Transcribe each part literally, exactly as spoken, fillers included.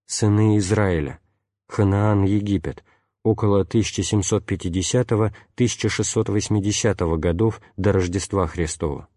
Сыны Израиля. Ханаан, Египет. Около тысяча семьсот пятидесятого — тысяча шестьсот восьмидесятого годов до Рождества Христова.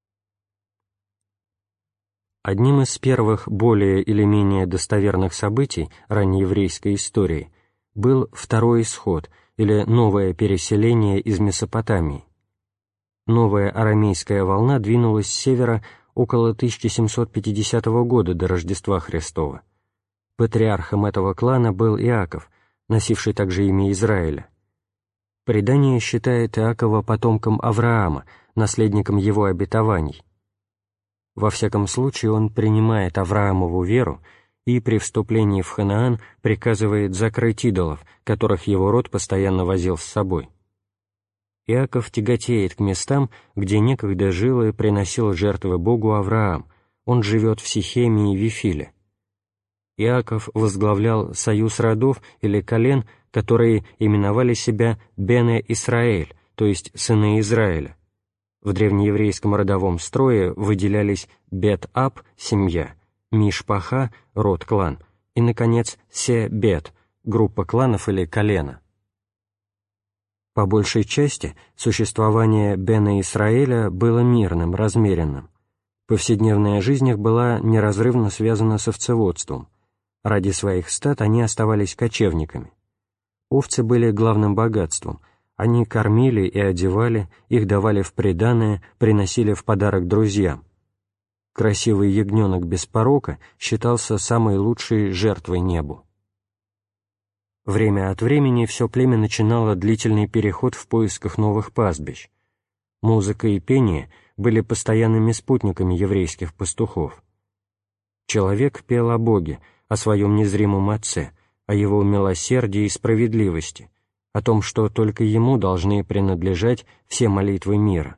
Одним из первых более или менее достоверных событий раннееврейской истории был Второй исход, или новое переселение из Месопотамии. Новая арамейская волна двинулась с севера около тысяча семьсот пятидесятого года до Рождества Христова. Патриархом этого клана был Иаков, носивший также имя Израиля. Предание считает Иакова потомком Авраама, наследником его обетований. Во всяком случае, он принимает Авраамову веру и при вступлении в Ханаан приказывает закрыть идолов, которых его род постоянно возил с собой. Иаков тяготеет к местам, где некогда жил и приносил жертвы Богу Авраам, он живет в Сихеме и Вифиле. Иаков возглавлял союз родов или колен, которые именовали себя Бене Исраэль, то есть сыны Израиля. В древнееврейском родовом строе выделялись Бет-Аб – семья, Мишпаха – род-клан, и, наконец, Се-Бет – группа кланов или колена. По большей части существование Бене Исраэля было мирным, размеренным. Повседневная жизнь их была неразрывно связана с овцеводством. Ради своих стад они оставались кочевниками. Овцы были главным богатством. Они кормили и одевали, их давали в приданое, приносили в подарок друзьям. Красивый ягненок без порока считался самой лучшей жертвой небу. Время от времени все племя начинало длительный переход в поисках новых пастбищ. Музыка и пение были постоянными спутниками еврейских пастухов. Человек пел о Боге, о своем незримом Отце, о Его милосердии и справедливости, о том, что только Ему должны принадлежать все молитвы мира.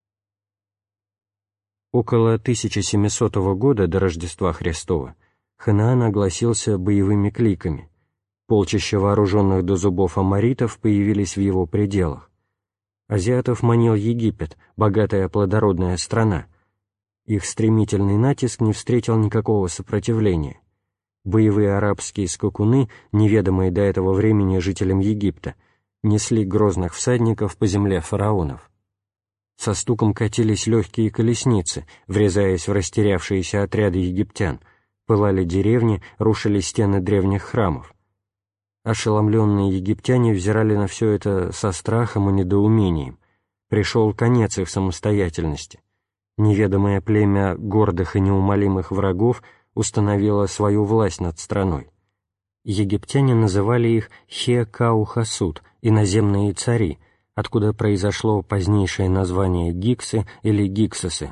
Около тысяча семисотого года до Рождества Христова Ханаан огласился боевыми кликами. Полчища вооруженных до зубов аморитов появились в его пределах. Азиатов манил Египет, богатая плодородная страна. Их стремительный натиск не встретил никакого сопротивления. Боевые арабские скакуны, неведомые до этого времени жителям Египта, несли грозных всадников по земле фараонов. Со стуком катились легкие колесницы, врезаясь в растерявшиеся отряды египтян, пылали деревни, рушили стены древних храмов. Ошеломленные египтяне взирали на все это со страхом и недоумением. Пришел конец их самостоятельности. Неведомое племя гордых и неумолимых врагов установило свою власть над страной. Египтяне называли их Хе-Кау-Хасут, иноземные цари, откуда произошло позднейшее название Гиксы или Гиксосы.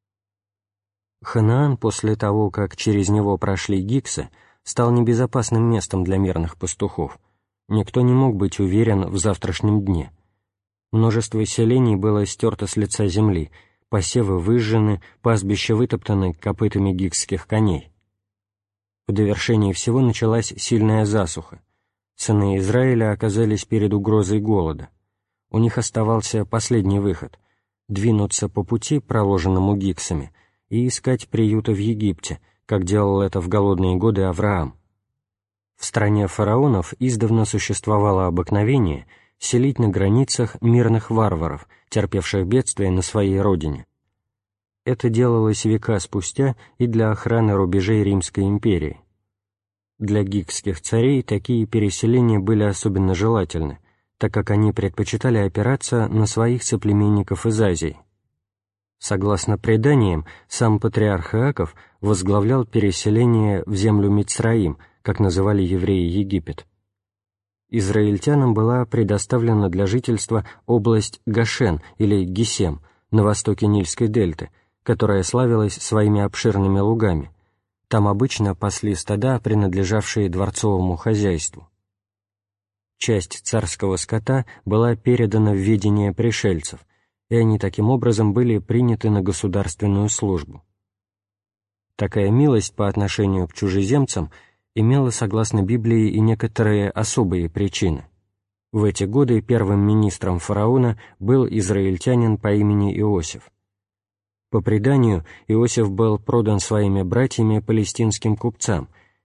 Ханаан, после того, как через него прошли Гиксы, стал небезопасным местом для мирных пастухов. Никто не мог быть уверен в завтрашнем дне. Множество селений было стерто с лица земли, посевы выжжены, пастбища вытоптаны копытами гикских коней. В довершении всего началась сильная засуха. Сыны Израиля оказались перед угрозой голода. У них оставался последний выход — двинуться по пути, проложенному гиксами, и искать приюта в Египте, как делал это в голодные годы Авраам. В стране фараонов издавна существовало обыкновение селить на границах мирных варваров, терпевших бедствия на своей родине. Это делалось века спустя и для охраны рубежей Римской империи. Для гикских царей такие переселения были особенно желательны, так как они предпочитали опираться на своих соплеменников из Азии. Согласно преданиям, сам патриарх Иаков возглавлял переселение в землю Мицраим, как называли евреи Египет. Израильтянам была предоставлена для жительства область Гошен или Гесем на востоке Нильской дельты, которая славилась своими обширными лугами. Там обычно пасли стада, принадлежавшие дворцовому хозяйству. Часть царского скота была передана в ведение пришельцев, и они таким образом были приняты на государственную службу. Такая милость по отношению к чужеземцам имела, согласно Библии, и некоторые особые причины. В эти годы первым министром фараона был израильтянин по имени Иосиф. По преданию, Иосиф был продан своими братьями палестинским купцам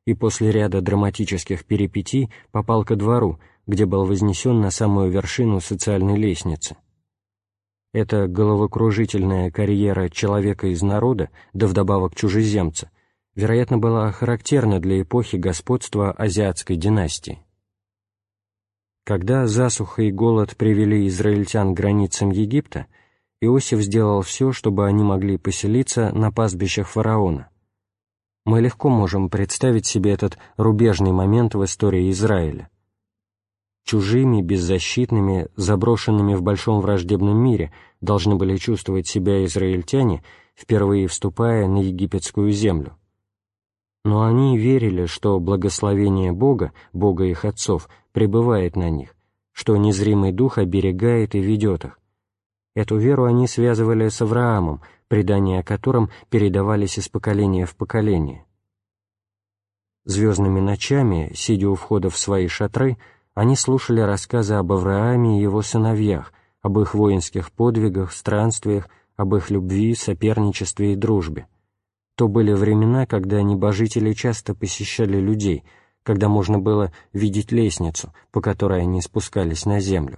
и после ряда драматических перипетий попал ко двору, где был вознесен на самую вершину социальной лестницы. Эта головокружительная карьера человека из народа, да вдобавок чужеземца, вероятно, была характерна для эпохи господства азиатской династии. Когда засуха и голод привели израильтян к границам Египта, Иосиф сделал все, чтобы они могли поселиться на пастбищах фараона. Мы легко можем представить себе этот рубежный момент в истории Израиля. Чужими, беззащитными, заброшенными в большом враждебном мире должны были чувствовать себя израильтяне, впервые вступая на египетскую землю. Но они верили, что благословение Бога, Бога их отцов, пребывает на них, что незримый дух оберегает и ведет их. Эту веру они связывали с Авраамом, предания о котором передавались из поколения в поколение. Звездными ночами, сидя у входа в свои шатры, они слушали рассказы об Аврааме и его сыновьях, об их воинских подвигах, странствиях, об их любви, соперничестве и дружбе. То были времена, когда небожители часто посещали людей, когда можно было видеть лестницу, по которой они спускались на землю.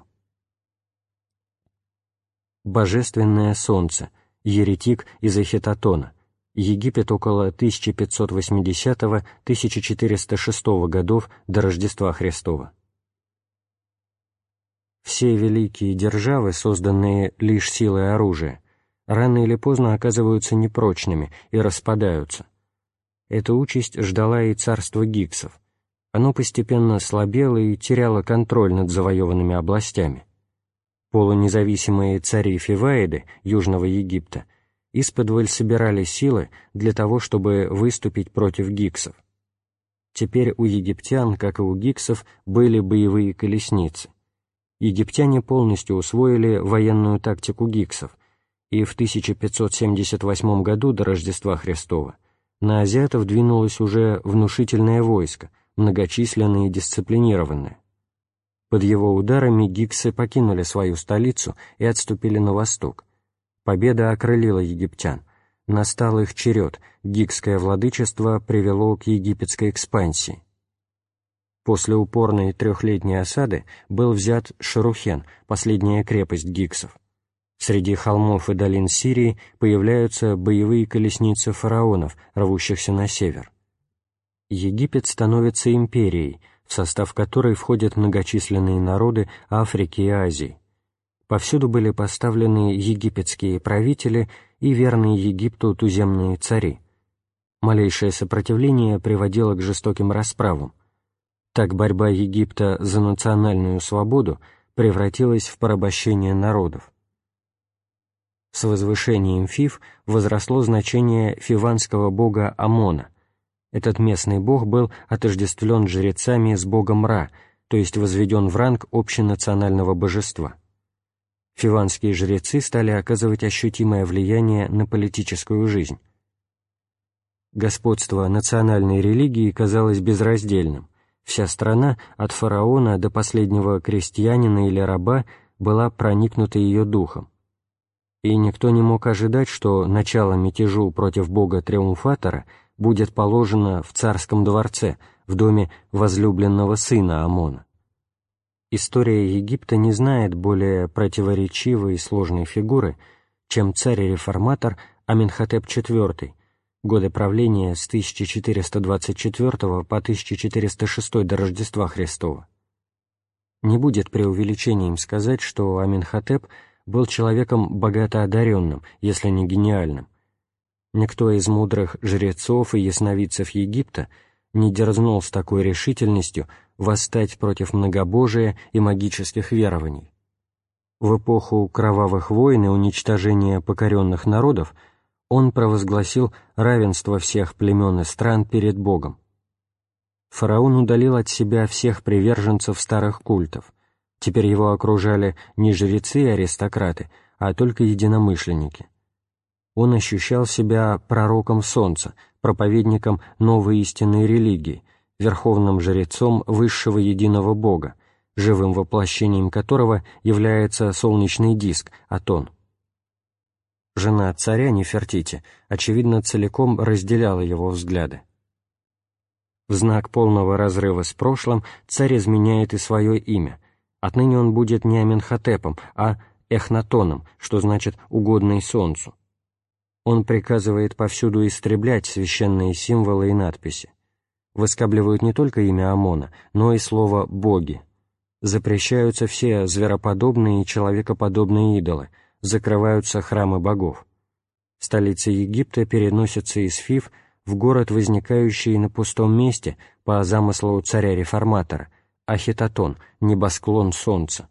Божественное солнце, еретик из Эхетотона, Египет около тысяча пятьсот восьмидесятого — тысяча четыреста шестого годов до Рождества Христова. Все великие державы, созданные лишь силой оружия, рано или поздно оказываются непрочными и распадаются. Эта участь ждала и царство гиксов. Оно постепенно слабело и теряло контроль над завоеванными областями. Полунезависимые цари-фиваиды Южного Египта исподволь собирали силы для того, чтобы выступить против гиксов. Теперь у египтян, как и у гиксов, были боевые колесницы. Египтяне полностью усвоили военную тактику гиксов, и в тысяча пятьсот семьдесят восьмом году до Рождества Христова на азиатов двинулось уже внушительное войско, многочисленное и дисциплинированное. Под его ударами гиксы покинули свою столицу и отступили на восток. Победа окрылила египтян. Настал их черед, гикское владычество привело к египетской экспансии. После упорной трехлетней осады был взят Шарухен, последняя крепость гиксов. Среди холмов и долин Сирии появляются боевые колесницы фараонов, рвущихся на север. Египет становится империей, в состав которой входят многочисленные народы Африки и Азии. Повсюду были поставлены египетские правители и верные Египту туземные цари. Малейшее сопротивление приводило к жестоким расправам. Так борьба Египта за национальную свободу превратилась в порабощение народов. С возвышением Фив возросло значение фиванского бога Амона. Этот местный бог был отождествлен жрецами с богом Ра, то есть возведен в ранг общенационального божества. Фиванские жрецы стали оказывать ощутимое влияние на политическую жизнь. Господство национальной религии казалось безраздельным. Вся страна, от фараона до последнего крестьянина или раба, была проникнута ее духом. И никто не мог ожидать, что начало мятежу против бога-триумфатора будет положено в царском дворце, в доме возлюбленного сына Амона. История Египта не знает более противоречивой и сложной фигуры, чем царь-реформатор Аменхотеп четвёртый, годы правления с тысяча четыреста двадцать четвёртого по тысяча четыреста шестой до Рождества Христова. Не будет преувеличением сказать, что Аменхотеп был человеком богато одаренным, если не гениальным. Никто из мудрых жрецов и ясновидцев Египта не дерзнул с такой решительностью восстать против многобожия и магических верований. В эпоху кровавых войн и уничтожения покоренных народов он провозгласил равенство всех племен и стран перед Богом. Фараон удалил от себя всех приверженцев старых культов. Теперь его окружали не жрецы и аристократы, а только единомышленники. Он ощущал себя пророком солнца, проповедником новой истинной религии, верховным жрецом высшего единого Бога, живым воплощением которого является солнечный диск, Атон. Жена царя Нефертити, очевидно, целиком разделяла его взгляды. В знак полного разрыва с прошлым царь изменяет и свое имя. Отныне он будет не Аменхотепом, а Эхнатоном, что значит «угодный солнцу». Он приказывает повсюду истреблять священные символы и надписи. Выскабливают не только имя Амона, но и слово «боги». Запрещаются все звероподобные и человекоподобные идолы, закрываются храмы богов. Столица Египта переносится из Фив в город, возникающий на пустом месте по замыслу царя-реформатора, Ахитотон, небосклон солнца.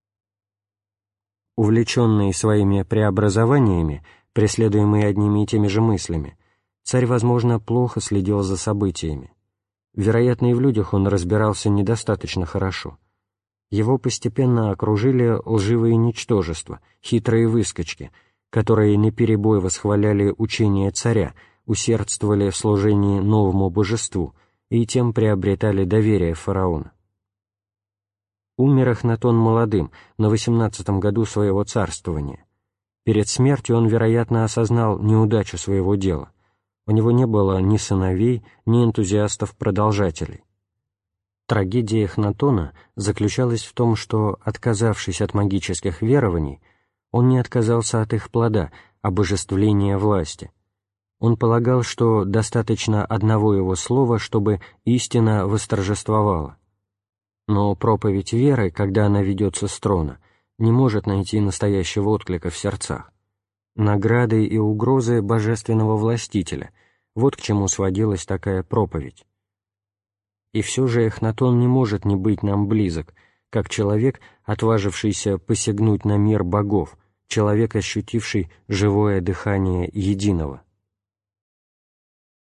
Увлеченный своими преобразованиями, преследуемый одними и теми же мыслями, царь, возможно, плохо следил за событиями. Вероятно, и в людях он разбирался недостаточно хорошо. Его постепенно окружили лживые ничтожества, хитрые выскочки, которые наперебой восхваляли учение царя, усердствовали в служении новому божеству и тем приобретали доверие фараона. Умер Эхнатон молодым, на восемнадцатом году своего царствования. Перед смертью он, вероятно, осознал неудачу своего дела. У него не было ни сыновей, ни энтузиастов-продолжателей. Трагедия Эхнатона заключалась в том, что, отказавшись от магических верований, он не отказался от их плода, обожествления власти. Он полагал, что достаточно одного его слова, чтобы истина восторжествовала. Но проповедь веры, когда она ведется с трона, не может найти настоящего отклика в сердцах. Награды и угрозы божественного властителя — вот к чему сводилась такая проповедь. И все же Эхнатон не может не быть нам близок, как человек, отважившийся посягнуть на мир богов, человек, ощутивший живое дыхание единого.